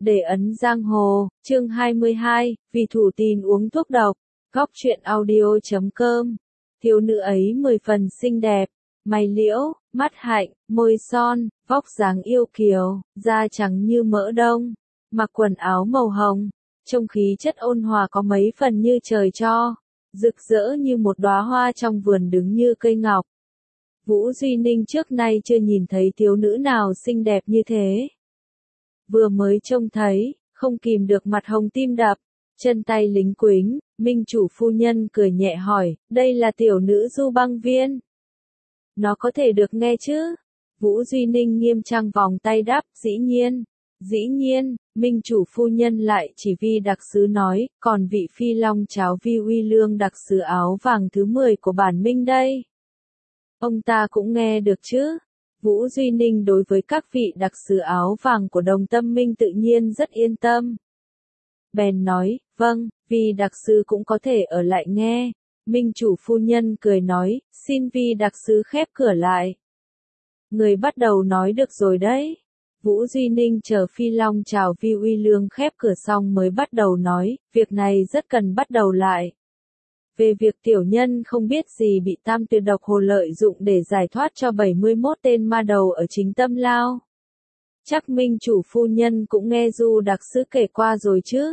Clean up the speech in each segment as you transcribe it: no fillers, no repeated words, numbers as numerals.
Để ấn giang hồ, chương 22, vì thủ tín uống thuốc độc. Góc truyện audio.com. Thiếu nữ ấy 10 phần xinh đẹp, mày liễu, mắt hạnh, môi son, vóc dáng yêu kiều, da trắng như mỡ đông, mặc quần áo màu hồng, trông khí chất ôn hòa có mấy phần như trời cho, rực rỡ như một đóa hoa trong vườn đứng như cây ngọc. Vũ Duy Ninh trước nay chưa nhìn thấy thiếu nữ nào xinh đẹp như thế. Vừa mới trông thấy, không kìm được mặt hồng tim đập, chân tay lính quính, Minh chủ phu nhân cười nhẹ hỏi, đây là tiểu nữ Du Băng Viên. Nó có thể được nghe chứ? Vũ Duy Ninh nghiêm trang vòng tay đáp, dĩ nhiên, Minh chủ phu nhân lại chỉ vi đặc sứ nói, còn vị phi long cháo vi uy lương đặc sứ áo vàng thứ 10 của bản Minh đây. Ông ta cũng nghe được chứ? Vũ Duy Ninh đối với các vị đặc sứ áo vàng của Đồng Tâm Minh tự nhiên rất yên tâm. Bèn nói, vâng, vì đặc sứ cũng có thể ở lại nghe. Minh chủ phu nhân cười nói, xin vi đặc sứ khép cửa lại. Người bắt đầu nói được rồi đấy. Vũ Duy Ninh chờ phi long chào vi uy lương khép cửa xong mới bắt đầu nói, việc này rất cần bắt đầu lại. Về việc tiểu nhân không biết gì bị Tam Tuyệt Độc Hồ lợi dụng để giải thoát cho 71 tên ma đầu ở chính Tâm Lao. Chắc Minh chủ phu nhân cũng nghe Du đặc sứ kể qua rồi chứ?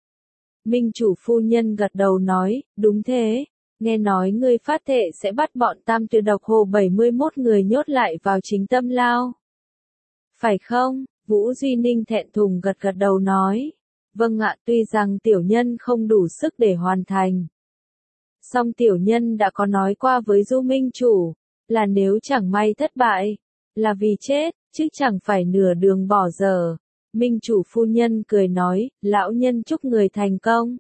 Minh chủ phu nhân gật đầu nói, đúng thế, nghe nói ngươi phát thệ sẽ bắt bọn Tam Tuyệt Độc Hồ 71 người nhốt lại vào chính Tâm Lao. Phải không? Vũ Duy Ninh thẹn thùng gật đầu nói, vâng ạ, tuy rằng tiểu nhân không đủ sức để hoàn thành. Song tiểu nhân đã có nói qua với Du Minh chủ, là nếu chẳng may thất bại, là vì chết, chứ chẳng phải nửa đường bỏ dở. Minh chủ phu nhân cười nói, lão nhân chúc người thành công.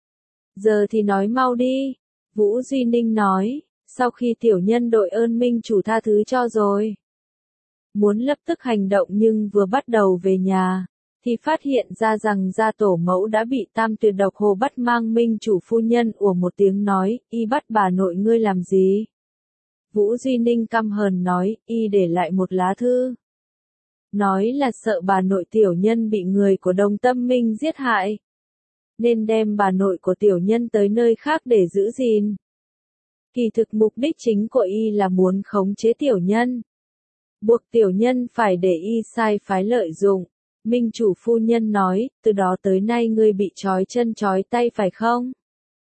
Giờ thì nói mau đi. Vũ Duy Ninh nói, sau khi tiểu nhân đội ơn Minh chủ tha thứ cho rồi. Muốn lập tức hành động nhưng vừa bắt đầu về nhà, thì phát hiện ra rằng gia tổ mẫu đã bị Tam Tuyệt Độc Hồ bắt mang. Minh chủ phu nhân ủa một tiếng nói, y bắt bà nội ngươi làm gì? Vũ Duy Ninh căm hờn nói, y để lại một lá thư. Nói là sợ bà nội tiểu nhân bị người của Đồng Tâm Minh giết hại. Nên đem bà nội của tiểu nhân tới nơi khác để giữ gìn. Kỳ thực mục đích chính của y là muốn khống chế tiểu nhân. Buộc tiểu nhân phải để y sai phái lợi dụng. Minh chủ phu nhân nói, từ đó tới nay ngươi bị trói chân trói tay phải không?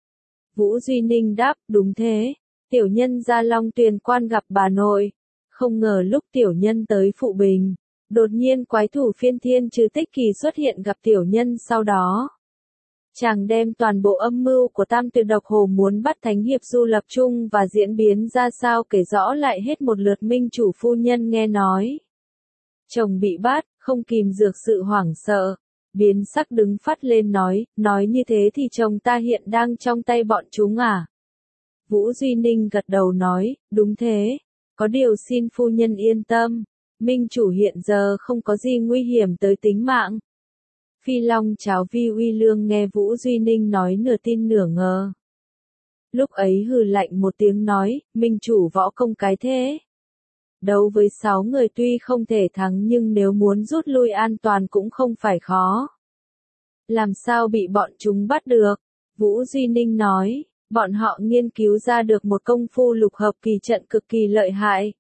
Vũ Duy Ninh đáp, đúng thế. Tiểu nhân ra Long Tuyền Quan gặp bà nội. Không ngờ lúc tiểu nhân tới Phụ Bình, đột nhiên quái thủ Phiên Thiên Trừ Tích Kỳ xuất hiện gặp tiểu nhân sau đó. Chàng đem toàn bộ âm mưu của Tam Tuyệt Độc Hồ muốn bắt Thánh Hiệp Du lập chung và diễn biến ra sao kể rõ lại hết một lượt. Minh chủ phu nhân nghe nói. Chồng bị bắt, không kìm được sự hoảng sợ. Biến sắc đứng phát lên nói như thế thì chồng ta hiện đang trong tay bọn chúng à? Vũ Duy Ninh gật đầu nói, đúng thế. Có điều xin phu nhân yên tâm. Minh chủ hiện giờ không có gì nguy hiểm tới tính mạng. Phi long cháo vi uy lương nghe Vũ Duy Ninh nói nửa tin nửa ngờ. Lúc ấy hừ lạnh một tiếng nói, Minh chủ võ công cái thế. Đấu với 6 người tuy không thể thắng nhưng nếu muốn rút lui an toàn cũng không phải khó. Làm sao bị bọn chúng bắt được? Vũ Duy Ninh nói, bọn họ nghiên cứu ra được một công phu lục hợp kỳ trận cực kỳ lợi hại.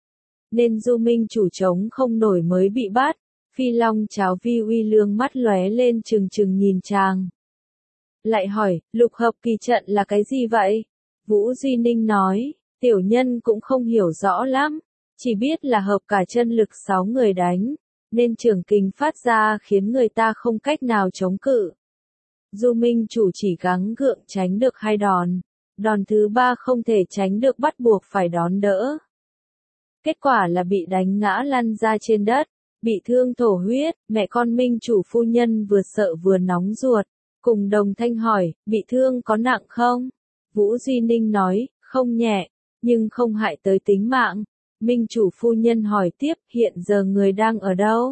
Nên Du Minh chủ chống không nổi mới bị bắt. Phi long cháo vi uy lương mắt lóe lên trừng trừng nhìn chàng. Lại hỏi, lục hợp kỳ trận là cái gì vậy? Vũ Duy Ninh nói, tiểu nhân cũng không hiểu rõ lắm. Chỉ biết là hợp cả chân lực 6 người đánh, nên trường kình phát ra khiến người ta không cách nào chống cự. Du Minh chủ chỉ gắng gượng tránh được 2 đòn. Đòn thứ 3 không thể tránh được bắt buộc phải đón đỡ. Kết quả là bị đánh ngã lăn ra trên đất. Bị thương thổ huyết, mẹ con Minh chủ phu nhân vừa sợ vừa nóng ruột, cùng đồng thanh hỏi, bị thương có nặng không? Vũ Duy Ninh nói, không nhẹ, nhưng không hại tới tính mạng. Minh chủ phu nhân hỏi tiếp, hiện giờ người đang ở đâu?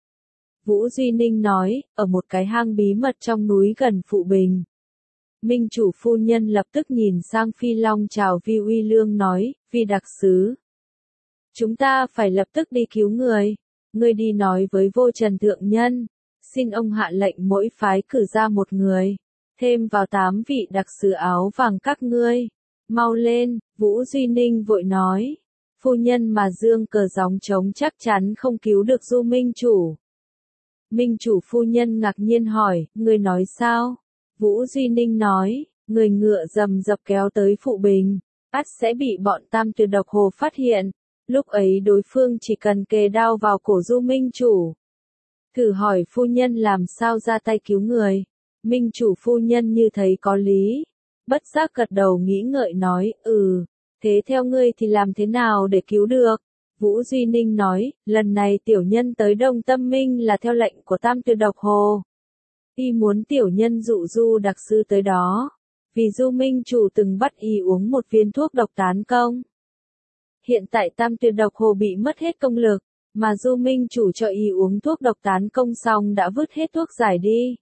Vũ Duy Ninh nói, ở một cái hang bí mật trong núi gần Phụ Bình. Minh chủ phu nhân lập tức nhìn sang Phi Long chào Vi Uy Lương nói, Vi đặc sứ. Chúng ta phải lập tức đi cứu người. Ngươi đi nói với Vô Trần thượng nhân, xin ông hạ lệnh mỗi phái cử ra một người, thêm vào 8 vị đặc sứ áo vàng các ngươi. Mau lên, Vũ Duy Ninh vội nói. Phu nhân mà dương cờ gióng trống chắc chắn không cứu được Du Minh Chủ. Minh Chủ phu nhân ngạc nhiên hỏi, ngươi nói sao? Vũ Duy Ninh nói, người ngựa rầm rập kéo tới Phụ Bình, ắt sẽ bị bọn Tam Tuyệt Độc Hồ phát hiện. Lúc ấy đối phương chỉ cần kề đao vào cổ Du Minh Chủ. Thử hỏi phu nhân làm sao ra tay cứu người. Minh Chủ phu nhân như thấy có lý. Bất giác gật đầu nghĩ ngợi nói, thế theo ngươi thì làm thế nào để cứu được? Vũ Duy Ninh nói, lần này tiểu nhân tới Đông Tâm Minh là theo lệnh của Tam Tuyệt Độc Hồ. Y muốn tiểu nhân dụ Du đặc sư tới đó, vì Du Minh Chủ từng bắt y uống một viên thuốc độc tán công. Hiện tại Tam Tuyệt Độc Hồ bị mất hết công lực, mà Du Minh Chủ cho y uống thuốc độc tán công xong đã vứt hết thuốc giải đi.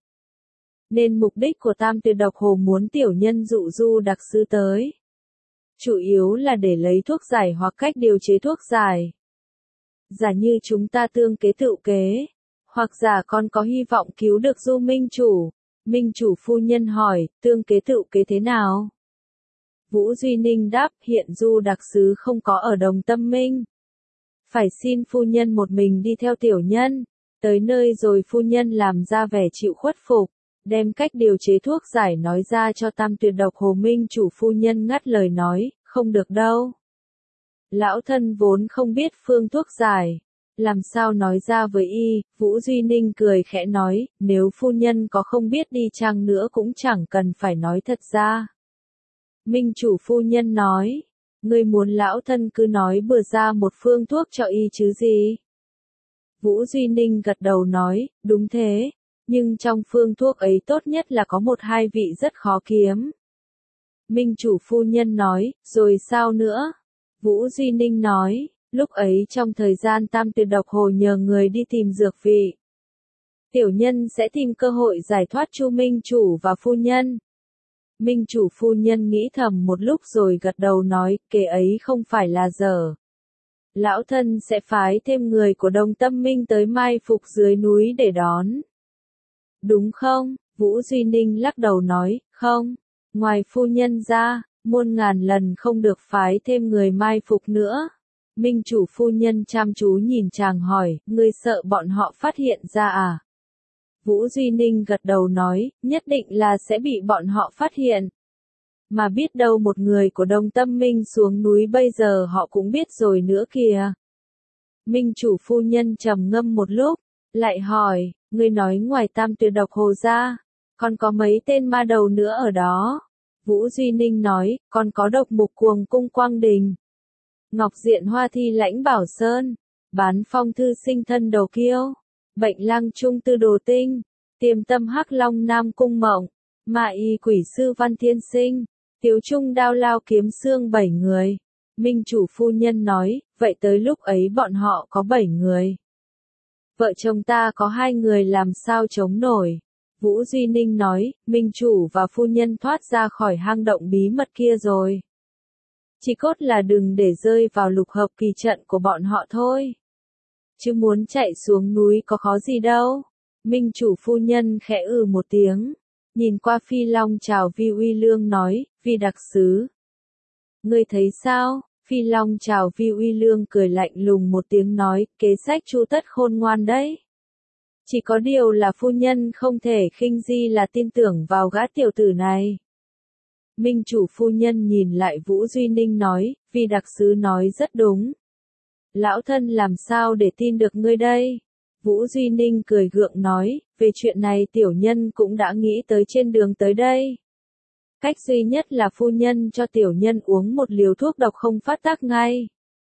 Nên mục đích của Tam Tuyệt Độc Hồ muốn tiểu nhân dụ Du đặc sư tới. Chủ yếu là để lấy thuốc giải hoặc cách điều chế thuốc giải. Giả như chúng ta tương kế tự kế, hoặc giả con có hy vọng cứu được Du Minh Chủ. Minh Chủ phu nhân hỏi, tương kế tự kế thế nào? Vũ Duy Ninh đáp, hiện Du đặc sứ không có ở Đồng Tâm Minh. Phải xin phu nhân một mình đi theo tiểu nhân, tới nơi rồi phu nhân làm ra vẻ chịu khuất phục, đem cách điều chế thuốc giải nói ra cho Tam Tuyệt Độc Hồ. Minh Chủ phu nhân ngắt lời nói, không được đâu. Lão thân vốn không biết phương thuốc giải, làm sao nói ra với y. Vũ Duy Ninh cười khẽ nói, nếu phu nhân có không biết đi chăng nữa cũng chẳng cần phải nói thật ra. Minh Chủ phu nhân nói, ngươi muốn lão thân cứ nói bừa ra một phương thuốc cho y chứ gì? Vũ Duy Ninh gật đầu nói, đúng thế, nhưng trong phương thuốc ấy tốt nhất là có một hai vị rất khó kiếm. Minh Chủ phu nhân nói, rồi sao nữa? Vũ Duy Ninh nói, lúc ấy trong thời gian Tam Tuyệt Độc Hồ nhờ người đi tìm dược vị, tiểu nhân sẽ tìm cơ hội giải thoát Chu Minh Chủ và phu nhân. Minh Chủ phu nhân nghĩ thầm một lúc rồi gật đầu nói, kể ấy không phải là dở. Lão thân sẽ phái thêm người của Đồng Tâm Minh tới mai phục dưới núi để đón. Đúng không? Vũ Duy Ninh lắc đầu nói, không, ngoài phu nhân ra, muôn ngàn lần không được phái thêm người mai phục nữa. Minh Chủ phu nhân chăm chú nhìn chàng hỏi, ngươi sợ bọn họ phát hiện ra à? Vũ Duy Ninh gật đầu nói, nhất định là sẽ bị bọn họ phát hiện. Mà biết đâu một người của Đồng Tâm Minh xuống núi bây giờ họ cũng biết rồi nữa kìa. Minh Chủ phu nhân trầm ngâm một lúc, lại hỏi, ngươi nói ngoài Tam Tuyệt Độc Hồ ra, còn có mấy tên ma đầu nữa ở đó? Vũ Duy Ninh nói, còn có Độc Mục Cuồng Cung Quang Đình, Ngọc Diện Hoa Thi Lãnh Bảo Sơn, Bán Phong Thư Sinh Thân Đầu Kiêu, Bệnh Lang Trung Tư Đồ Tinh, Tiềm Tâm Hắc Long Nam Cung Mộng, Ma Y Quỷ Sư Văn Thiên Sinh, Tiếu Trung Đao Lao Kiếm Xương 7 người. Minh Chủ phu nhân nói, vậy tới lúc ấy bọn họ có 7 người. Vợ chồng ta có 2 người làm sao chống nổi. Vũ Duy Ninh nói, Minh Chủ và phu nhân thoát ra khỏi hang động bí mật kia rồi. Chỉ cốt là đừng để rơi vào lục hợp kỳ trận của bọn họ thôi. Chứ muốn chạy xuống núi có khó gì đâu. Minh Chủ phu nhân khẽ một tiếng. Nhìn qua Phi Long chào Vi Uy Lương nói, Vi đặc sứ. Ngươi thấy sao? Phi Long chào Vi Uy Lương cười lạnh lùng một tiếng nói, kế sách Chu tất khôn ngoan đấy. Chỉ có điều là phu nhân không thể khinh di là tin tưởng vào gã tiểu tử này. Minh Chủ phu nhân nhìn lại Vũ Duy Ninh nói, Vi đặc sứ nói rất đúng. Lão thân làm sao để tin được ngươi đây? Vũ Duy Ninh cười gượng nói, về chuyện này tiểu nhân cũng đã nghĩ tới trên đường tới đây. Cách duy nhất là phu nhân cho tiểu nhân uống một liều thuốc độc không phát tác ngay.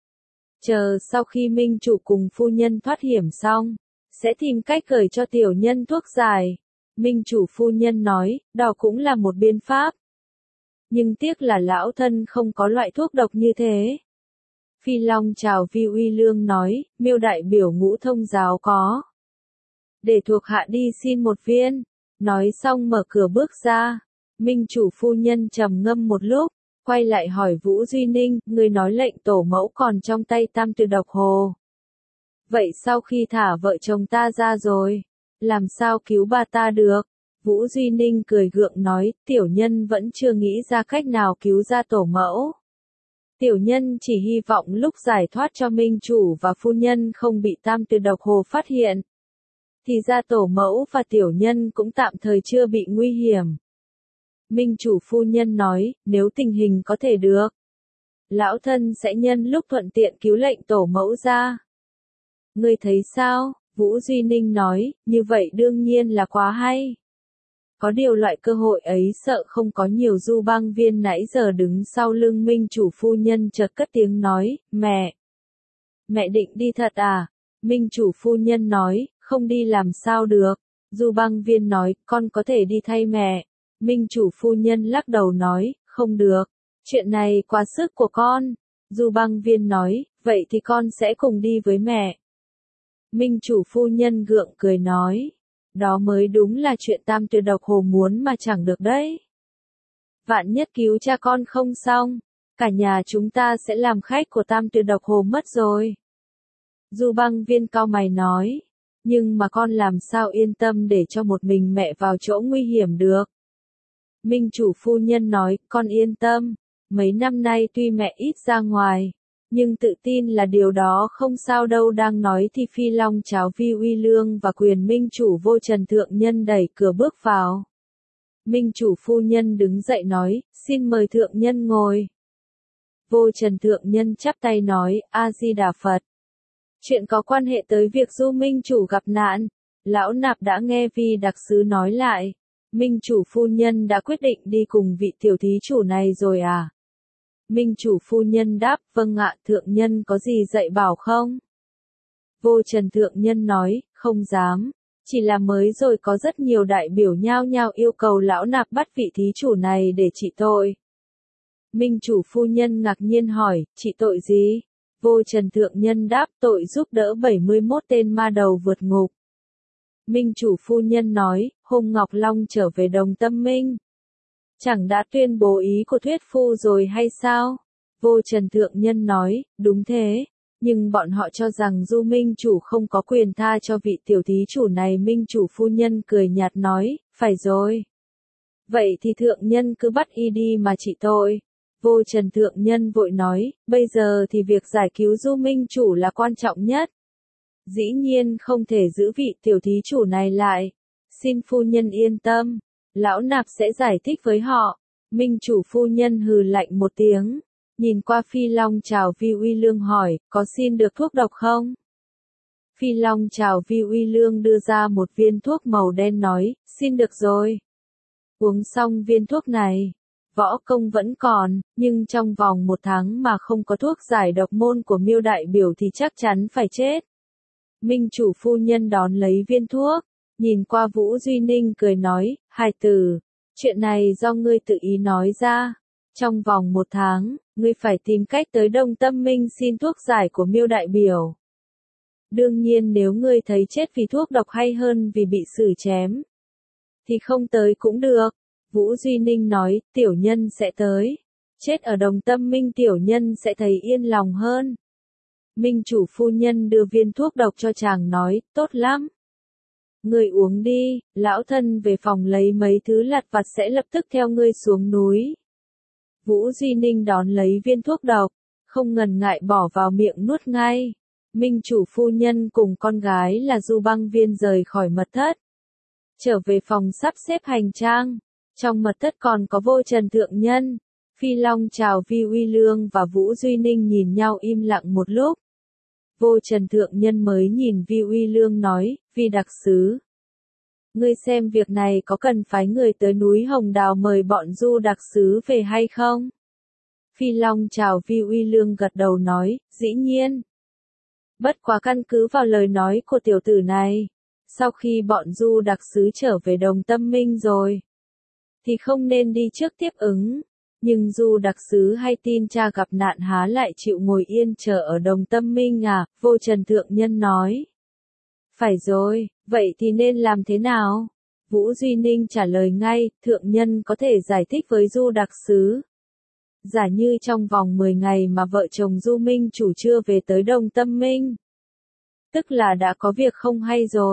Chờ sau khi Minh Chủ cùng phu nhân thoát hiểm xong, sẽ tìm cách gửi cho tiểu nhân thuốc giải. Minh Chủ phu nhân nói, đó cũng là một biện pháp. Nhưng tiếc là lão thân không có loại thuốc độc như thế. Phi Long chào Vi Uy Lương nói, Miêu đại biểu Ngũ Thông giáo có. Để thuộc hạ đi xin một viên. Nói xong mở cửa bước ra. Minh Chủ phu nhân trầm ngâm một lúc, quay lại hỏi Vũ Duy Ninh, người nói lệnh tổ mẫu còn trong tay Tam Tuyệt Độc Hồ. Vậy sau khi thả vợ chồng ta ra rồi, Làm sao cứu bà ta được? Vũ Duy Ninh cười gượng nói, tiểu nhân vẫn chưa nghĩ ra cách nào cứu ra tổ mẫu. Tiểu nhân chỉ hy vọng lúc giải thoát cho minh chủ và phu nhân không bị tam tuyệt độc hồ phát hiện. Thì ra tổ mẫu và tiểu nhân cũng tạm thời chưa bị nguy hiểm. Minh chủ phu nhân nói, nếu tình hình có thể được, lão thân sẽ nhân lúc thuận tiện cứu lệnh tổ mẫu ra. Ngươi thấy sao? Vũ Duy Ninh nói, như vậy đương nhiên là quá hay. Có điều loại cơ hội ấy sợ không có nhiều. Du Băng Viên nãy giờ đứng sau lưng minh chủ phu nhân chợt cất tiếng nói, mẹ. Mẹ định đi thật à? Minh chủ phu nhân nói, không đi làm sao được. Du Băng Viên nói, con có thể đi thay mẹ. Minh chủ phu nhân lắc đầu nói, không được. Chuyện này quá sức của con. Du Băng Viên nói, vậy thì con sẽ cùng đi với mẹ. Minh chủ phu nhân gượng cười nói, đó mới đúng là chuyện tam tuyệt độc hồ muốn mà chẳng được đấy. Vạn nhất cứu cha con không xong, cả nhà chúng ta sẽ làm khách của tam tuyệt độc hồ mất rồi. Du Băng Viên cau mày nói, nhưng mà con làm sao yên tâm để cho một mình mẹ vào chỗ nguy hiểm được. Minh chủ phu nhân nói, con yên tâm, mấy năm nay tuy mẹ ít ra ngoài, nhưng tự tin là điều đó không sao đâu. Đang nói thì Phi Long Cháo Vi Uy Lương và quyền minh chủ Vô Trần Thượng Nhân đẩy cửa bước vào. Minh chủ phu nhân đứng dậy nói, xin mời Thượng Nhân ngồi. Vô Trần Thượng Nhân chắp tay nói, A-di-đà Phật. Chuyện có quan hệ tới việc Du minh chủ gặp nạn, lão nạp đã nghe Vi đặc sứ nói lại. Minh chủ phu nhân đã quyết định đi cùng vị tiểu thí chủ này rồi à? Minh chủ phu nhân đáp, vâng ạ, thượng nhân có gì dạy bảo không? Vô Trần Thượng Nhân nói, không dám, chỉ là mới rồi có rất nhiều đại biểu nhao nhao yêu cầu lão nạp bắt vị thí chủ này để trị tội. Minh chủ phu nhân ngạc nhiên hỏi, trị tội gì? Vô Trần Thượng Nhân đáp, tội giúp đỡ 71 tên ma đầu vượt ngục. Minh chủ phu nhân nói, hôm Ngọc Long trở về Đồng Tâm Minh, chẳng đã tuyên bố ý của thuyết phu rồi hay sao? Vô Trần Thượng Nhân nói, đúng thế, nhưng bọn họ cho rằng Du minh chủ không có quyền tha cho vị tiểu thí chủ này. Minh chủ phu nhân cười nhạt nói, phải rồi. Vậy thì thượng nhân cứ bắt y đi mà trị tội. Vô Trần Thượng Nhân vội nói, bây giờ thì việc giải cứu Du minh chủ là quan trọng nhất. Dĩ nhiên không thể giữ vị tiểu thí chủ này lại. Xin phu nhân yên tâm, lão nạp sẽ giải thích với họ. Minh chủ phu nhân hừ lạnh một tiếng, nhìn qua Phi Long Chào Vi Uy Lương hỏi, có xin được thuốc độc không? Phi Long Chào Vi Uy Lương đưa ra một viên thuốc màu đen nói, xin được rồi. Uống xong viên thuốc này, võ công vẫn còn, nhưng trong vòng 1 tháng mà không có thuốc giải độc môn của Miêu đại biểu thì chắc chắn phải chết. Minh chủ phu nhân đón lấy viên thuốc, nhìn qua Vũ Duy Ninh cười nói, hài tử, chuyện này do ngươi tự ý nói ra. Trong vòng 1 tháng, ngươi phải tìm cách tới Đông Tâm Minh xin thuốc giải của Miêu đại biểu. Đương nhiên nếu ngươi thấy chết vì thuốc độc hay hơn vì bị xử chém, thì không tới cũng được. Vũ Duy Ninh nói, tiểu nhân sẽ tới. Chết ở Đồng Tâm Minh tiểu nhân sẽ thấy yên lòng hơn. Minh chủ phu nhân đưa viên thuốc độc cho chàng nói, tốt lắm. Ngươi uống đi, lão thân về phòng lấy mấy thứ lặt vặt sẽ lập tức theo ngươi xuống núi. Vũ Duy Ninh đón lấy viên thuốc độc, không ngần ngại bỏ vào miệng nuốt ngay. Minh chủ phu nhân cùng con gái là Du Băng Viên rời khỏi mật thất, trở về phòng sắp xếp hành trang. Trong mật thất còn có Vô Trần Thượng Nhân, Phi Long Chào Vi Uy Lương và Vũ Duy Ninh nhìn nhau im lặng một lúc. Vô Trần Thượng Nhân mới nhìn Vi Uy Lương nói, Vi đặc sứ, ngươi xem việc này có cần phái người tới núi Hồng Đào mời bọn Du đặc sứ về hay không? Phi Long Chào Vi Uy Lương gật đầu nói, dĩ nhiên. Bất quá căn cứ vào lời nói của tiểu tử này, sau khi bọn Du đặc sứ trở về Đồng Tâm Minh rồi, thì không nên đi trước tiếp ứng. Nhưng Du đặc sứ hay tin cha gặp nạn há lại chịu ngồi yên chờ ở Đồng Tâm Minh à? Vô Trần Thượng Nhân nói. Phải rồi, vậy thì nên làm thế nào? Vũ Duy Ninh trả lời ngay, Thượng Nhân có thể giải thích với Du đặc sứ. Giả như trong vòng 10 ngày mà vợ chồng Du minh chủ chưa về tới Đồng Tâm Minh, tức là đã có việc không hay rồi.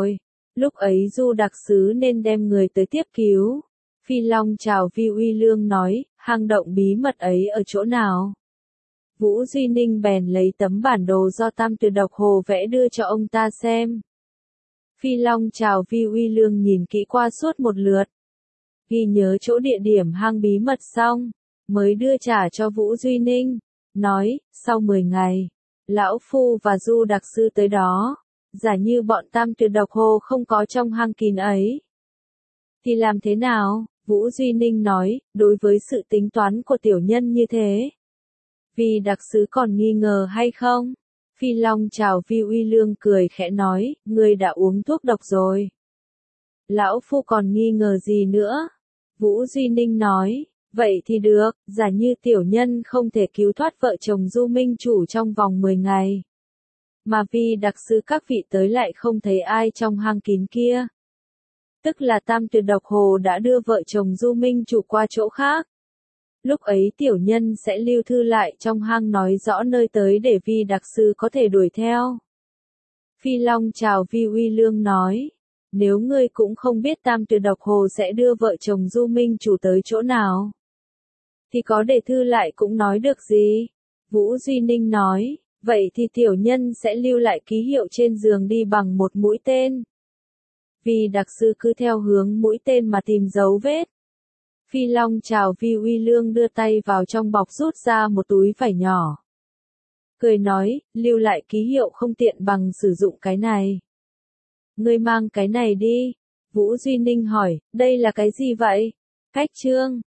Lúc ấy Du đặc sứ nên đem người tới tiếp cứu. Phi Long chào Vi Uy Lương nói, hang động bí mật ấy ở chỗ nào? Vũ Duy Ninh bèn lấy tấm bản đồ do Tam Tuyệt Độc Hồ vẽ đưa cho ông ta xem. Phi Long chào Vi Uy Lương nhìn kỹ qua suốt một lượt. Ghi nhớ chỗ địa điểm hang bí mật xong, mới đưa trả cho Vũ Duy Ninh. Nói, sau 10 ngày, Lão Phu và Du đặc sư tới đó. Giả như bọn Tam Tuyệt Độc Hồ không có trong hang kín ấy. Thì làm thế nào? Vũ Duy Ninh nói, đối với sự tính toán của tiểu nhân như thế. Vì đặc sứ còn nghi ngờ hay không? Phi Long chào Vi Uy Lương cười khẽ nói, ngươi đã uống thuốc độc rồi. Lão Phu còn nghi ngờ gì nữa? Vũ Duy Ninh nói, vậy thì được, giả như tiểu nhân không thể cứu thoát vợ chồng Du Minh Chủ trong vòng 10 ngày. Mà vì đặc sứ các vị tới lại không thấy ai trong hang kín kia. Tức là Tam Tuyệt Độc Hồ đã đưa vợ chồng Du Minh Chủ qua chỗ khác. Lúc ấy tiểu nhân sẽ lưu thư lại trong hang nói rõ nơi tới để Vi đặc sứ có thể đuổi theo. Phi Long chào Vi Uy Lương nói, nếu ngươi cũng không biết Tam Tuyệt Độc Hồ sẽ đưa vợ chồng Du Minh Chủ tới chỗ nào, thì có để thư lại cũng nói được gì? Vũ Duy Ninh nói, vậy thì tiểu nhân sẽ lưu lại ký hiệu trên giường đi bằng một mũi tên. Vi đặc sứ cứ theo hướng mũi tên mà tìm dấu vết. Phi Long chào Vi Uy Lương đưa tay vào trong bọc rút ra một túi vải nhỏ. Cười nói, lưu lại ký hiệu không tiện bằng sử dụng cái này. Ngươi mang cái này đi. Vũ Duy Ninh hỏi, đây là cái gì vậy? Cách chương.